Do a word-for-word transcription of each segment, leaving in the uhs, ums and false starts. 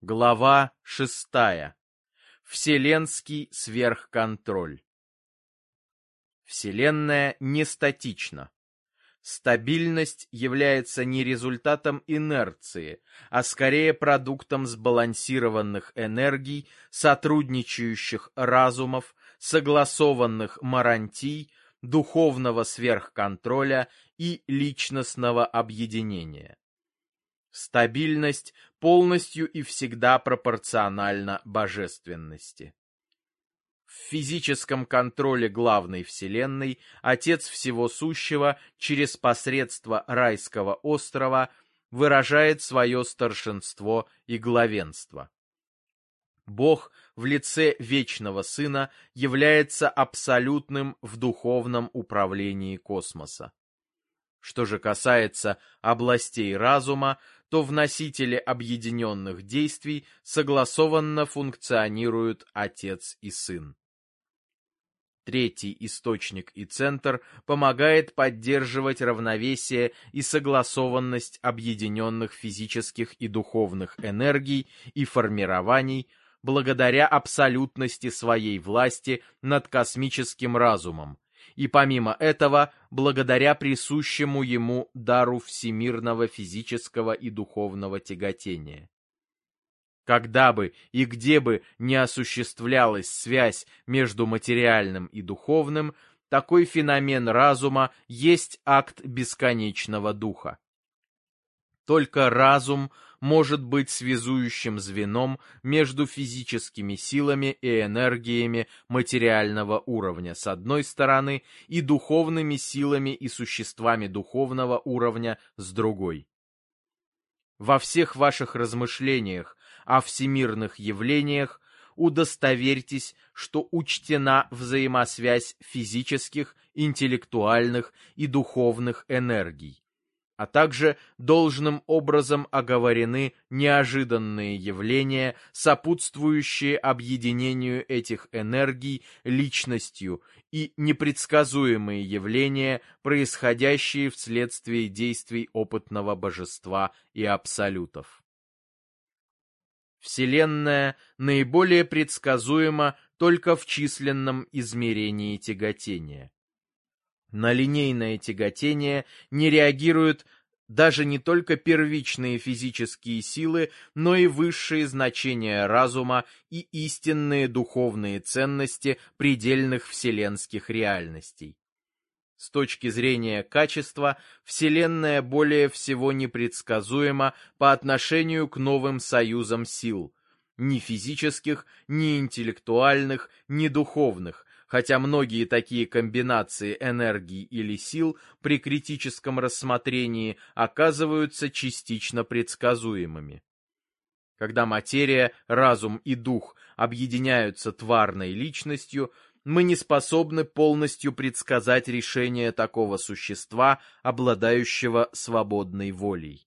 Глава шестая. Вселенский сверхконтроль. Вселенная не статична. Стабильность является не результатом инерции, а скорее продуктом сбалансированных энергий, сотрудничающих разумов, согласованных марантий, духовного сверхконтроля и личностного объединения. Стабильность полностью и всегда пропорциональна божественности. В физическом контроле главной Вселенной Отец Всего Сущего через посредство Райского острова выражает свое старшинство и главенство. Бог в лице Вечного Сына является абсолютным в духовном управлении космоса. Что же касается областей разума, то в носителе объединенных действий согласованно функционируют Отец и Сын. Третий источник и центр помогает поддерживать равновесие и согласованность объединенных физических и духовных энергий и формирований благодаря абсолютности своей власти над космическим разумом, и помимо этого, благодаря присущему ему дару всемирного физического и духовного тяготения. Когда бы и где бы не осуществлялась связь между материальным и духовным, такой феномен разума есть акт бесконечного духа. Только разум может быть связующим звеном между физическими силами и энергиями материального уровня с одной стороны и духовными силами и существами духовного уровня с другой. Во всех ваших размышлениях о всемирных явлениях удостоверьтесь, что учтена взаимосвязь физических, интеллектуальных и духовных энергий, а также должным образом оговорены неожиданные явления, сопутствующие объединению этих энергий личностью, и непредсказуемые явления, происходящие вследствие действий опытного божества и абсолютов. Вселенная наиболее предсказуема только в численном измерении тяготения. На линейное тяготение не реагируют даже не только первичные физические силы, но и высшие значения разума и истинные духовные ценности предельных вселенских реальностей. С точки зрения качества, Вселенная более всего непредсказуема по отношению к новым союзам сил, ни физических, ни интеллектуальных, ни духовных, хотя многие такие комбинации энергий или сил при критическом рассмотрении оказываются частично предсказуемыми. Когда материя, разум и дух объединяются тварной личностью, мы не способны полностью предсказать решение такого существа, обладающего свободной волей.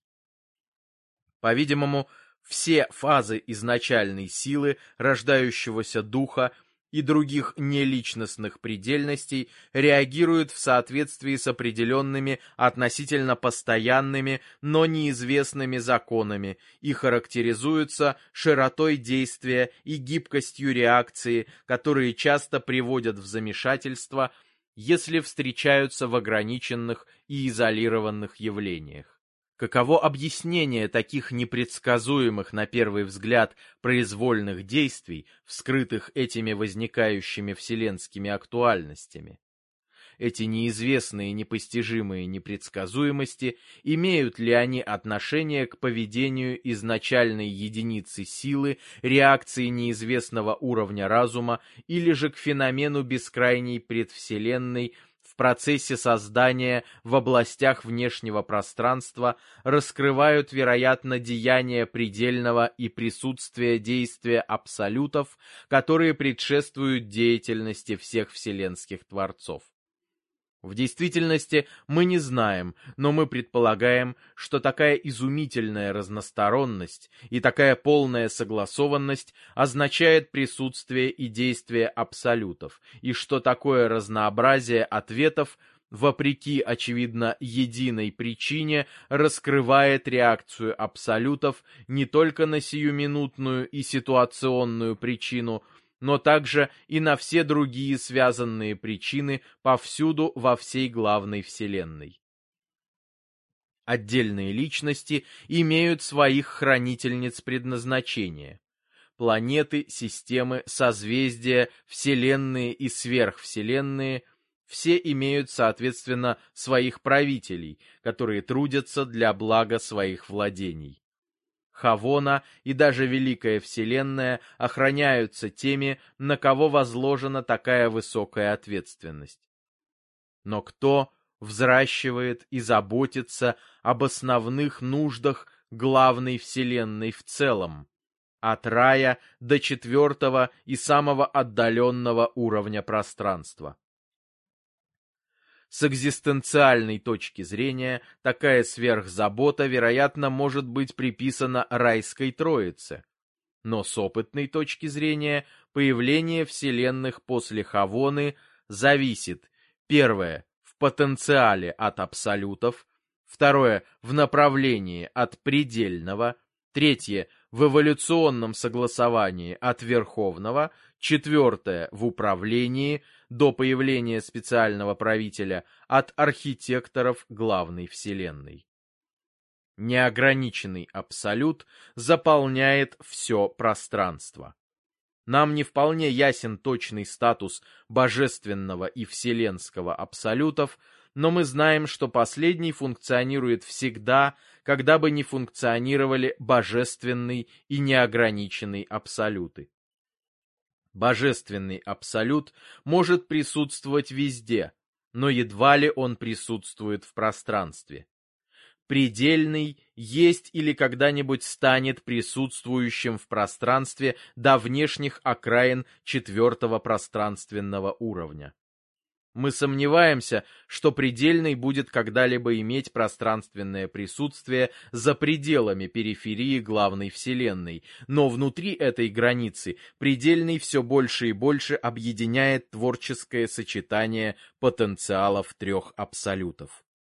По-видимому, все фазы изначальной силы, рождающегося духа, и других неличностных предельностей реагируют в соответствии с определенными относительно постоянными, но неизвестными законами и характеризуются широтой действия и гибкостью реакции, которые часто приводят в замешательство, если встречаются в ограниченных и изолированных явлениях. Каково объяснение таких непредсказуемых на первый взгляд произвольных действий, вскрытых этими возникающими вселенскими актуальностями? Эти неизвестные, непостижимые непредсказуемости, имеют ли они отношение к поведению изначальной единицы силы, реакции неизвестного уровня разума, или же к феномену бескрайней предвселенной, в процессе создания в областях внешнего пространства раскрывают, вероятно, деяния предельного и присутствие действия абсолютов, которые предшествуют деятельности всех вселенских творцов. В действительности мы не знаем, но мы предполагаем, что такая изумительная разносторонность и такая полная согласованность означает присутствие и действие абсолютов, и что такое разнообразие ответов вопреки, очевидно, единой причине, раскрывает реакцию абсолютов не только на сиюминутную и ситуационную причину, но также и на все другие связанные причины повсюду во всей главной Вселенной. Отдельные личности имеют своих хранительниц предназначения. Планеты, системы, созвездия, вселенные и сверхвселенные – все имеют, соответственно, своих правителей, которые трудятся для блага своих владений. Хавона и даже Великая Вселенная охраняются теми, на кого возложена такая высокая ответственность. Но кто взращивает и заботится об основных нуждах главной Вселенной в целом, от рая до четвертого и самого отдаленного уровня пространства? С экзистенциальной точки зрения, такая сверхзабота, вероятно, может быть приписана райской троице. Но с опытной точки зрения, появление вселенных после Хавоны зависит, первое, в потенциале от абсолютов, второе, в направлении от предельного, третье, в эволюционном согласовании от верховного, четвертое, в управлении, до появления специального правителя, от архитекторов главной Вселенной. Неограниченный абсолют заполняет все пространство. Нам не вполне ясен точный статус божественного и вселенского абсолютов, но мы знаем, что последний функционирует всегда, когда бы не функционировали божественный и неограниченный абсолюты. Божественный абсолют может присутствовать везде, но едва ли он присутствует в пространстве. Предельный есть или когда-нибудь станет присутствующим в пространстве до внешних окраин четвертого пространственного уровня. Мы сомневаемся, что предельный будет когда-либо иметь пространственное присутствие за пределами периферии главной Вселенной, но внутри этой границы предельный все больше и больше объединяет творческое сочетание потенциалов трех абсолютов.